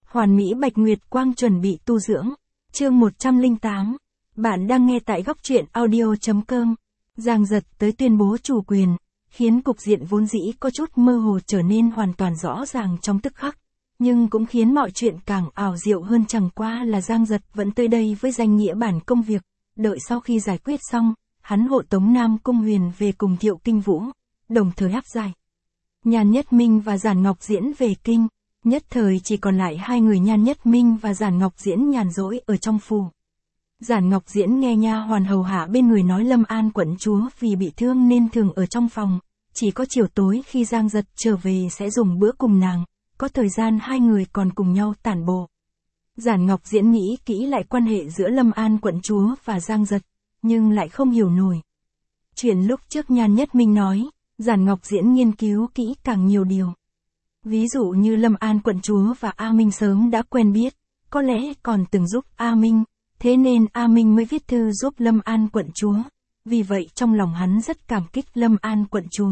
Hoàn Mỹ Bạch Nguyệt Quang chuẩn bị tu dưỡng. Chương 108. Bạn đang nghe tại góc truyện audio.com. Giang Giật tới tuyên bố chủ quyền, khiến cục diện vốn dĩ có chút mơ hồ trở nên hoàn toàn rõ ràng trong tức khắc. Nhưng cũng khiến mọi chuyện càng ảo diệu hơn, chẳng qua là Giang Giật vẫn tới đây với danh nghĩa bản công việc, đợi sau khi giải quyết xong, hắn hộ tống Nam Cung Huyền về cùng Thiệu Kinh Vũ, đồng thời áp giải Nhan Nhất Minh và Giản Ngọc Diễn về kinh. Nhất thời chỉ còn lại hai người Nhan Nhất Minh và Giản Ngọc Diễn nhàn rỗi ở trong phủ. Giản Ngọc Diễn nghe nha hoàn hầu hạ bên người nói Lâm An quận chúa vì bị thương nên thường ở trong phòng, chỉ có chiều tối khi Giang Giật trở về sẽ dùng bữa cùng nàng, có thời gian hai người còn cùng nhau tản bộ. Giản Ngọc Diễn nghĩ kỹ lại quan hệ giữa Lâm An quận chúa và Giang Giật, nhưng lại không hiểu nổi. Chuyện lúc trước Nhan Nhất Minh nói, Giản Ngọc Diễn nghiên cứu kỹ càng nhiều điều. Ví dụ như Lâm An quận chúa và A Minh sớm đã quen biết, có lẽ còn từng giúp A Minh, thế nên A Minh mới viết thư giúp Lâm An quận chúa, vì vậy trong lòng hắn rất cảm kích Lâm An quận chúa.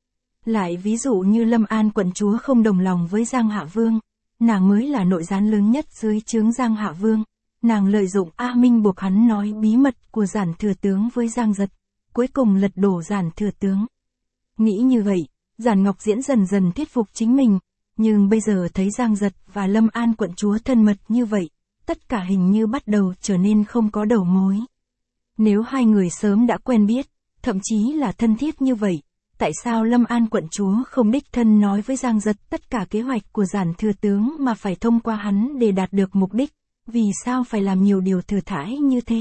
Lại ví dụ như Lâm An quận chúa không đồng lòng với Giang Hạ Vương, nàng mới là nội gián lớn nhất dưới trướng Giang Hạ Vương, nàng lợi dụng A Minh buộc hắn nói bí mật của Giản thừa tướng với Giang Giật, cuối cùng lật đổ Giản thừa tướng. Nghĩ như vậy, Giản Ngọc Diễn dần dần thuyết phục chính mình, nhưng bây giờ thấy Giang Giật và Lâm An quận chúa thân mật như vậy, tất cả hình như bắt đầu trở nên không có đầu mối. Nếu hai người sớm đã quen biết, thậm chí là thân thiết như vậy, tại sao Lâm An quận chúa không đích thân nói với Giang Giật tất cả kế hoạch của Giản thừa tướng mà phải thông qua hắn để đạt được mục đích, vì sao phải làm nhiều điều thừa thãi như thế?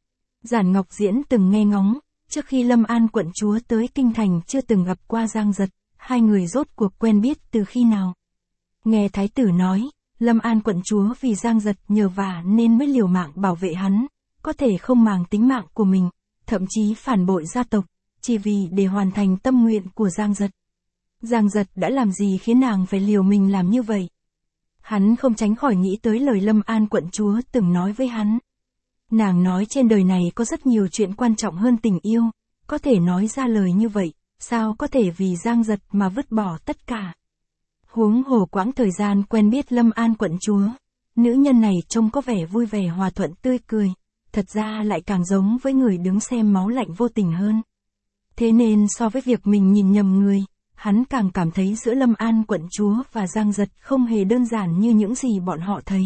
Giản Ngọc Diễn từng nghe ngóng, trước khi Lâm An quận chúa tới kinh thành chưa từng gặp qua Giang Giật, hai người rốt cuộc quen biết từ khi nào? Nghe thái tử nói, Lâm An quận chúa vì Giang Giật nhờ vả nên mới liều mạng bảo vệ hắn, có thể không màng tính mạng của mình, thậm chí phản bội gia tộc, chỉ vì để hoàn thành tâm nguyện của Giang Giật. Giang Giật đã làm gì khiến nàng phải liều mình làm như vậy? Hắn không tránh khỏi nghĩ tới lời Lâm An quận chúa từng nói với hắn. Nàng nói trên đời này có rất nhiều chuyện quan trọng hơn tình yêu, có thể nói ra lời như vậy, sao có thể vì Giang Giật mà vứt bỏ tất cả. Huống hồ quãng thời gian quen biết Lâm An quận chúa, nữ nhân này trông có vẻ vui vẻ hòa thuận tươi cười, thật ra lại càng giống với người đứng xem máu lạnh vô tình hơn. Thế nên so với việc mình nhìn nhầm người, hắn càng cảm thấy giữa Lâm An quận chúa và Giang Giật không hề đơn giản như những gì bọn họ thấy.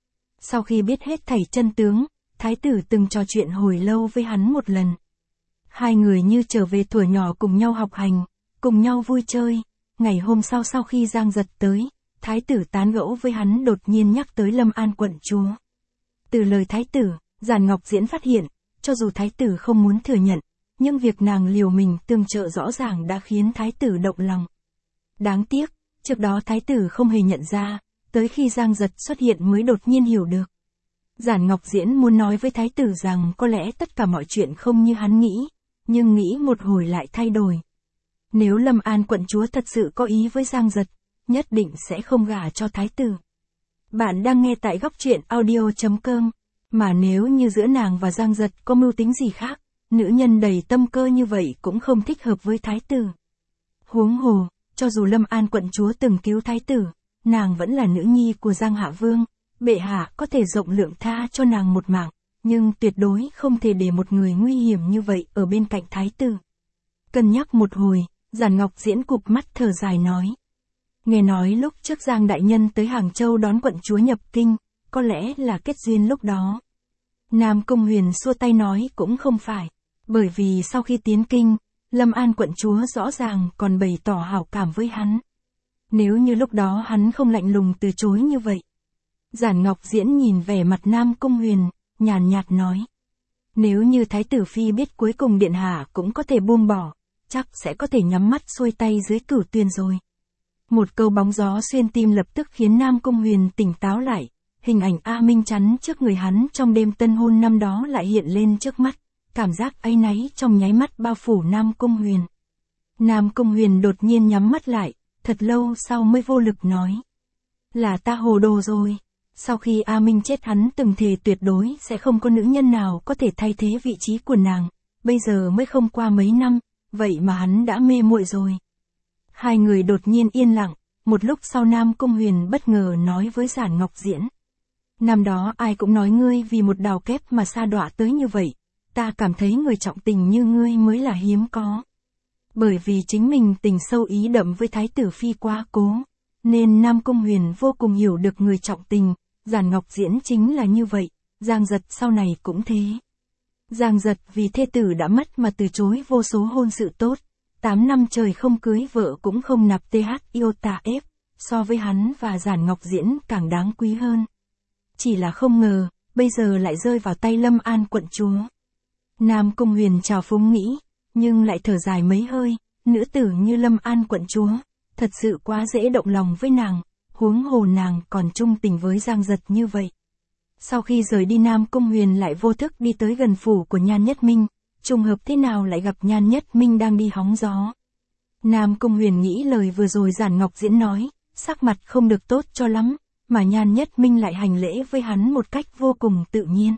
Sau khi biết hết thảy chân tướng, thái tử từng trò chuyện hồi lâu với hắn một lần. Hai người như trở về thuở nhỏ cùng nhau học hành, cùng nhau vui chơi. Ngày hôm sau khi Giang Giật tới, thái tử tán gẫu với hắn đột nhiên nhắc tới Lâm An quận chúa. Từ lời thái tử, Giản Ngọc Diễn phát hiện, cho dù thái tử không muốn thừa nhận, nhưng việc nàng liều mình tương trợ rõ ràng đã khiến thái tử động lòng. Đáng tiếc, trước đó thái tử không hề nhận ra, tới khi Giang Giật xuất hiện mới đột nhiên hiểu được. Giản Ngọc Diễn muốn nói với thái tử rằng có lẽ tất cả mọi chuyện không như hắn nghĩ, nhưng nghĩ một hồi lại thay đổi. Nếu Lâm An quận chúa thật sự có ý với Giang Giật, nhất định sẽ không gả cho thái tử. Bạn đang nghe tại góc truyện audio.com, mà nếu như giữa nàng và Giang Giật có mưu tính gì khác, nữ nhân đầy tâm cơ như vậy cũng không thích hợp với thái tử. Huống hồ, cho dù Lâm An quận chúa từng cứu thái tử, nàng vẫn là nữ nhi của Giang Hạ Vương, bệ hạ có thể rộng lượng tha cho nàng một mạng, nhưng tuyệt đối không thể để một người nguy hiểm như vậy ở bên cạnh thái tử. Cân nhắc một hồi, Giản Ngọc Diễn cụp mắt thở dài nói. Nghe nói lúc trước Giang đại nhân tới Hàng Châu đón quận chúa nhập kinh, có lẽ là kết duyên lúc đó. Nam Cung Huyền xua tay nói cũng không phải, bởi vì sau khi tiến kinh, Lâm An quận chúa rõ ràng còn bày tỏ hảo cảm với hắn. Nếu như lúc đó hắn không lạnh lùng từ chối như vậy. Giản Ngọc Diễn nhìn vẻ mặt Nam Cung Huyền, nhàn nhạt nói. Nếu như Thái tử Phi biết cuối cùng điện hạ cũng có thể buông bỏ, chắc sẽ có thể nhắm mắt xuôi tay dưới Cửu Tuyền rồi. Một câu bóng gió xuyên tim lập tức khiến Nam Cung Huyền tỉnh táo lại, hình ảnh A Minh chắn trước người hắn trong đêm tân hôn năm đó lại hiện lên trước mắt, cảm giác áy náy trong nháy mắt bao phủ Nam Cung Huyền. Nam Cung Huyền đột nhiên nhắm mắt lại, thật lâu sau mới vô lực nói. Là ta hồ đồ rồi. Sau khi A Minh chết hắn từng thề tuyệt đối sẽ không có nữ nhân nào có thể thay thế vị trí của nàng, bây giờ mới không qua mấy năm, vậy mà hắn đã mê muội rồi. Hai người đột nhiên yên lặng, Một lúc sau Nam Cung Huyền bất ngờ nói với Giản Ngọc Diễn. Năm đó ai cũng nói ngươi vì một đào kép mà sa đọa tới như vậy, ta cảm thấy người trọng tình như ngươi mới là hiếm có. Bởi vì chính mình tình sâu ý đậm với Thái tử Phi quá cố, nên Nam Cung Huyền vô cùng hiểu được người trọng tình, Giản Ngọc Diễn chính là như vậy, Giang Giật sau này cũng thế. Giang Giật vì thê tử đã mất mà từ chối vô số hôn sự tốt, 8 năm trời không cưới vợ cũng không nạp TH yêu tà ép, so với hắn và Giản Ngọc Diễn càng đáng quý hơn. Chỉ là không ngờ, bây giờ lại rơi vào tay Lâm An quận chúa. Nam Cung Huyền trào phúng nghĩ, nhưng lại thở dài mấy hơi, nữ tử như Lâm An quận chúa, thật sự quá dễ động lòng với nàng, huống hồ nàng còn chung tình với Giang Giật như vậy. Sau khi rời đi Nam Cung Huyền lại vô thức đi tới gần phủ của Nhan Nhất Minh, trùng hợp thế nào lại gặp Nhan Nhất Minh đang đi hóng gió. Nam Cung Huyền nghĩ lời vừa rồi Giản Ngọc Diễn nói, sắc mặt không được tốt cho lắm, mà Nhan Nhất Minh lại hành lễ với hắn một cách vô cùng tự nhiên.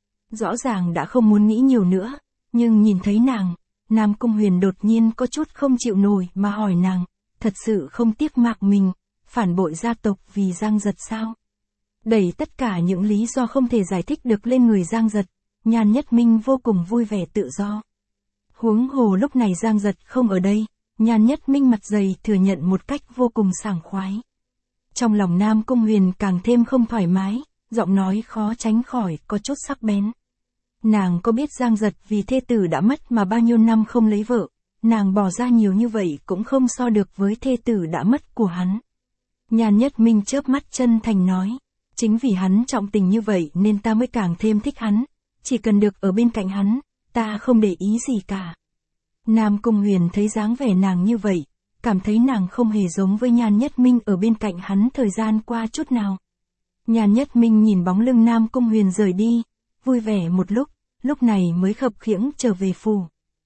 Rõ ràng đã không muốn nghĩ nhiều nữa, nhưng nhìn thấy nàng, Nam Cung Huyền đột nhiên có chút không chịu nổi mà hỏi nàng, thật sự không tiếc mạng mình, phản bội gia tộc vì Giang Giật sao? Đẩy tất cả những lý do không thể giải thích được lên người Giang Giật, Nhan Nhất Minh vô cùng vui vẻ tự do. Huống hồ lúc này Giang Giật không ở đây, Nhan Nhất Minh mặt dày thừa nhận một cách vô cùng sảng khoái. Trong lòng Nam Cung Huyền càng thêm không thoải mái, giọng nói khó tránh khỏi có chút sắc bén. Nàng có biết Giang Giật vì thê tử đã mất mà bao nhiêu năm không lấy vợ, nàng bỏ ra nhiều như vậy cũng không so được với thê tử đã mất của hắn. Nhan Nhất Minh chớp mắt chân thành nói, chính vì hắn trọng tình như vậy nên ta mới càng thêm thích hắn, chỉ cần được ở bên cạnh hắn, ta không để ý gì cả. Nam Cung Huyền thấy dáng vẻ nàng như vậy, cảm thấy nàng không hề giống với Nhan Nhất Minh ở bên cạnh hắn thời gian qua chút nào. Nhan Nhất Minh nhìn bóng lưng Nam Cung Huyền rời đi, vui vẻ một lúc này mới khập khiễng trở về phủ.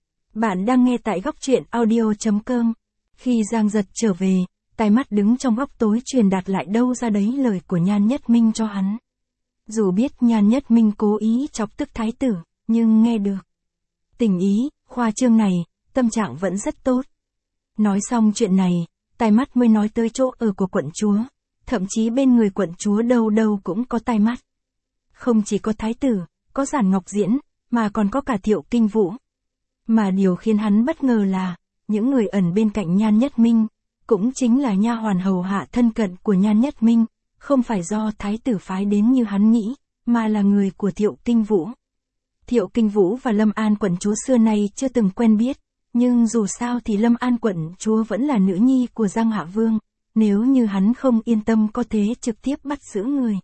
Bạn đang nghe tại góc truyện audio.com. Khi Giang Giật trở về, tai mắt đứng trong góc tối truyền đạt lại đâu ra đấy lời của Nhan Nhất Minh cho hắn. Dù biết Nhan Nhất Minh cố ý chọc tức thái tử, nhưng nghe được tình ý, khoa trương này, tâm trạng vẫn rất tốt. Nói xong chuyện này, tai mắt mới nói tới chỗ ở của quận chúa, thậm chí bên người quận chúa đâu đâu cũng có tai mắt. Không chỉ có thái tử, có Giản Ngọc Diễn, mà còn có cả Thiệu Kinh Vũ. Mà điều khiến hắn bất ngờ là, những người ẩn bên cạnh Nhan Nhất Minh, cũng chính là nha hoàn hầu hạ thân cận của Nhan Nhất Minh, không phải do thái tử phái đến như hắn nghĩ, mà là người của Thiệu Kinh Vũ. Thiệu Kinh Vũ và Lâm An quận chúa xưa nay chưa từng quen biết, nhưng dù sao thì Lâm An quận chúa vẫn là nữ nhi của Giang Hạ Vương, nếu như hắn không yên tâm có thể trực tiếp bắt giữ người.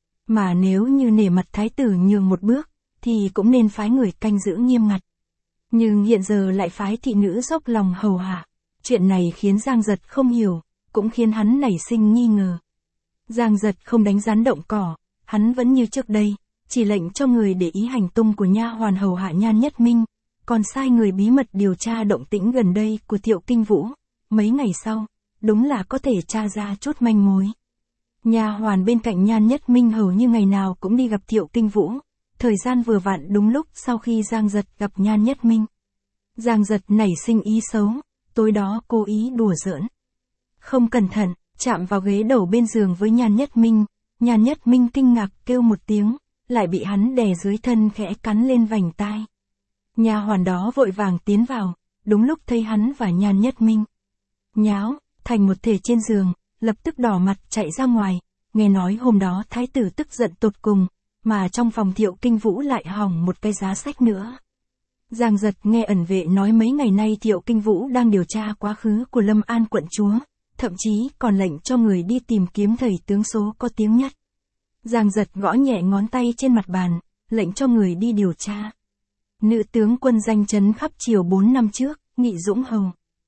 Mà nếu như nể mặt thái tử nhường một bước, thì cũng nên phái người canh giữ nghiêm ngặt. Nhưng hiện giờ lại phái thị nữ dốc lòng hầu hạ. Chuyện này khiến Giang Giật không hiểu, cũng khiến hắn nảy sinh nghi ngờ. Giang Giật không đánh rắn động cỏ, hắn vẫn như trước đây, chỉ lệnh cho người để ý hành tung của nha hoàn hầu hạ Nhan Nhất Minh, còn sai người bí mật điều tra động tĩnh gần đây của Thiệu Kinh Vũ. Mấy ngày sau, đúng là có thể tra ra chút manh mối. Nha hoàn bên cạnh Nhan Nhất Minh hầu như ngày nào cũng đi gặp Thiệu Kinh Vũ, thời gian vừa vặn đúng lúc sau khi Giang Giật gặp Nhan Nhất Minh. Giang Giật nảy sinh ý xấu, tối đó cố ý đùa giỡn. Không cẩn thận, chạm vào ghế đầu bên giường với Nhan Nhất Minh, Nhan Nhất Minh kinh ngạc kêu một tiếng, lại bị hắn đè dưới thân khẽ cắn lên vành tai. Nha hoàn đó vội vàng tiến vào, đúng lúc thấy hắn và Nhan Nhất Minh nháo thành một thể trên giường, lập tức đỏ mặt chạy ra ngoài, nghe nói hôm đó thái tử tức giận tột cùng, mà trong phòng Thiệu Kinh Vũ lại hỏng một cái giá sách nữa. Giang Giật nghe ẩn vệ nói mấy ngày nay Thiệu Kinh Vũ đang điều tra quá khứ của Lâm An quận chúa, thậm chí còn lệnh cho người đi tìm kiếm thầy tướng số có tiếng nhất. Giang Giật gõ nhẹ ngón tay trên mặt bàn, lệnh cho người đi điều tra. Nữ tướng quân danh chấn khắp triều 4 năm trước, Nghị Dũng Hầu.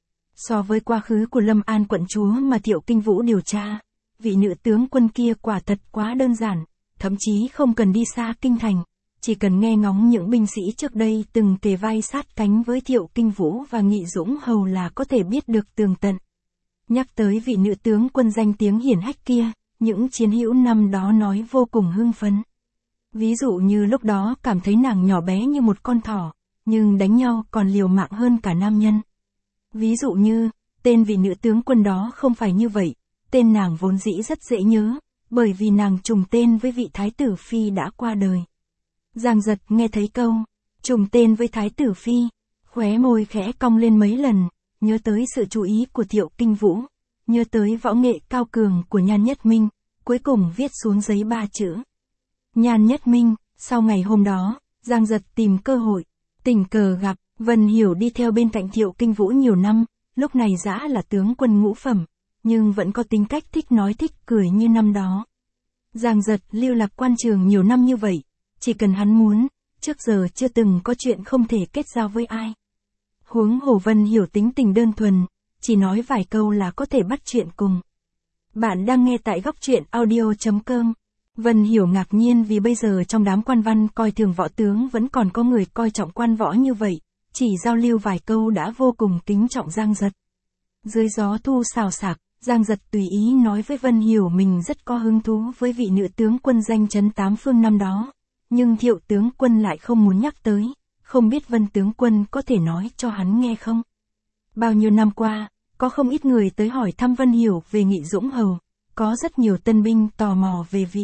So với quá khứ của Lâm An quận chúa mà Thiệu Kinh Vũ điều tra, vị nữ tướng quân kia quả thật quá đơn giản, thậm chí không cần đi xa kinh thành, chỉ cần nghe ngóng những binh sĩ trước đây từng kề vai sát cánh với Thiệu Kinh Vũ và Nghị Dũng Hầu là có thể biết được tường tận. Nhắc tới vị nữ tướng quân danh tiếng hiển hách kia, những chiến hữu năm đó nói vô cùng hưng phấn. Ví dụ như lúc đó cảm thấy nàng nhỏ bé như một con thỏ, nhưng đánh nhau còn liều mạng hơn cả nam nhân. Ví dụ như, tên vị nữ tướng quân đó không phải như vậy, tên nàng vốn dĩ rất dễ nhớ, bởi vì nàng trùng tên với vị thái tử phi đã qua đời. Giang Giật nghe thấy câu, trùng tên với thái tử phi, khóe môi khẽ cong lên mấy lần, nhớ tới sự chú ý của Thiệu Kinh Vũ, nhớ tới võ nghệ cao cường của Nhan Nhất Minh, cuối cùng viết xuống giấy 3 chữ. Nhan Nhất Minh. Sau ngày hôm đó, Giang Giật tìm cơ hội, tình cờ gặp, Vân Hiểu đi theo bên cạnh Thiệu Kinh Vũ nhiều năm, lúc này dã là tướng quân ngũ phẩm, nhưng vẫn có tính cách thích nói thích cười như năm đó. Giang Giật lưu lạc quan trường nhiều năm như vậy, chỉ cần hắn muốn, trước giờ chưa từng có chuyện không thể kết giao với ai. Huống hồ Vân Hiểu tính tình đơn thuần, chỉ nói vài câu là có thể bắt chuyện cùng. Bạn đang nghe tại góc truyện audio.com. Vân Hiểu ngạc nhiên vì bây giờ trong đám quan văn coi thường võ tướng vẫn còn có người coi trọng quan võ như vậy, chỉ giao lưu vài câu đã vô cùng kính trọng Giang Giật. Dưới gió thu xào xạc, Giang Giật tùy ý nói với Vân Hiểu mình rất có hứng thú với vị nữ tướng quân danh chấn tám phương năm đó, nhưng Thiệu tướng quân lại không muốn nhắc tới, không biết Vân tướng quân có thể nói cho hắn nghe không? Bao nhiêu năm qua, có không ít người tới hỏi thăm Vân Hiểu về Nghị Dũng Hầu, có rất nhiều tân binh tò mò về vị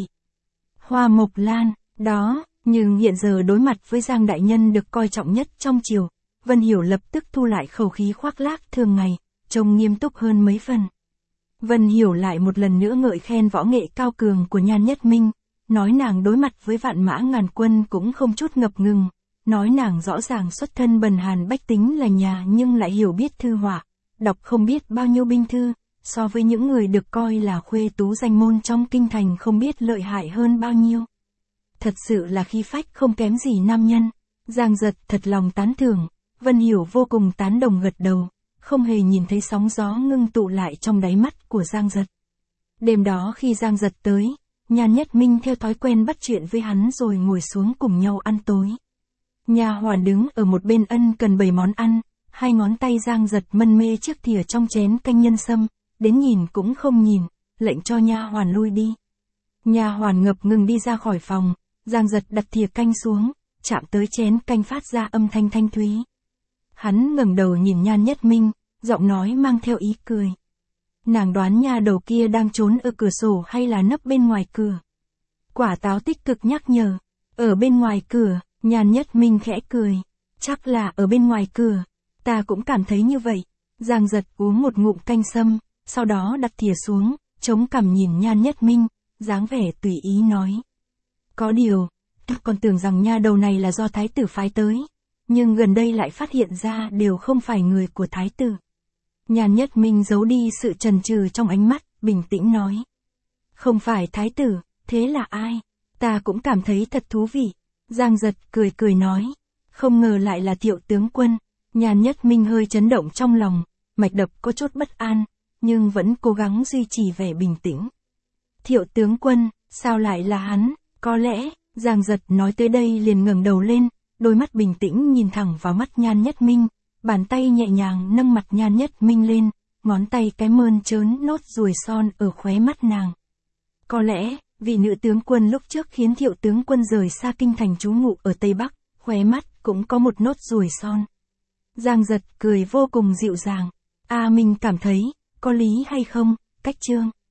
Hoa Mộc Lan đó, nhưng hiện giờ đối mặt với Giang đại nhân được coi trọng nhất trong triều, Vân Hiểu lập tức thu lại khẩu khí khoác lác thường ngày, trông nghiêm túc hơn mấy phần. Vân Hiểu lại một lần nữa ngợi khen võ nghệ cao cường của Nhan Nhất Minh, nói nàng đối mặt với vạn mã ngàn quân cũng không chút ngập ngừng, nói nàng rõ ràng xuất thân bần hàn bách tính là nhà nhưng lại hiểu biết thư họa, đọc không biết bao nhiêu binh thư, so với những người được coi là khuê tú danh môn trong kinh thành không biết lợi hại hơn bao nhiêu. Thật sự là khí phách không kém gì nam nhân. Giang Giật thật lòng tán thưởng, Vân Hiểu vô cùng tán đồng gật đầu, không hề nhìn thấy sóng gió ngưng tụ lại trong đáy mắt của Giang Giật. Đêm đó khi Giang Giật tới, Nhan Nhất Minh theo thói quen bắt chuyện với hắn rồi ngồi xuống cùng nhau ăn tối. Nha hoàn đứng ở một bên ân cần bày món ăn, hai ngón tay Giang Giật mân mê chiếc thìa trong chén canh nhân sâm, đến nhìn cũng không nhìn, lệnh cho nha hoàn lui đi. Nha hoàn ngập ngừng đi ra khỏi phòng, Giang Giật đặt thìa canh xuống, chạm tới chén canh phát ra âm thanh thanh thúy. Hắn ngẩng đầu nhìn Nhan Nhất Minh, giọng nói mang theo ý cười. Nàng đoán nha đầu kia đang trốn ở cửa sổ hay là nấp bên ngoài cửa. Quả táo tích cực nhắc nhở, ở bên ngoài cửa, Nhan Nhất Minh khẽ cười. Chắc là ở bên ngoài cửa, ta cũng cảm thấy như vậy. Giang Giật uống một ngụm canh sâm, sau đó đặt thìa xuống, chống cằm nhìn Nhan Nhất Minh, dáng vẻ tùy ý nói. Có điều, ta còn tưởng rằng nha đầu này là do thái tử phái tới, nhưng gần đây lại phát hiện ra đều không phải người của thái tử. Nhan Nhất Minh giấu đi sự chần chừ trong ánh mắt, bình tĩnh nói. Không phải thái tử, thế là ai? Ta cũng cảm thấy thật thú vị. Giang Giật cười cười nói. Không ngờ lại là Thiệu tướng quân. Nhan Nhất Minh hơi chấn động trong lòng, mạch đập có chút bất an, nhưng vẫn cố gắng duy trì vẻ bình tĩnh. Thiệu tướng quân, sao lại là hắn? Có lẽ, Giang Giật nói tới đây liền ngẩng đầu lên, đôi mắt bình tĩnh nhìn thẳng vào mắt Nhan Nhất Minh, bàn tay nhẹ nhàng nâng mặt Nhan Nhất Minh lên, ngón tay cái mơn trớn nốt ruồi son ở khóe mắt nàng. Có lẽ, vị nữ tướng quân lúc trước khiến Thiệu tướng quân rời xa kinh thành trú ngụ ở Tây Bắc, khóe mắt cũng có một nốt ruồi son. Giang Giật cười vô cùng dịu dàng. Mình cảm thấy, có lý hay không, Cách chương.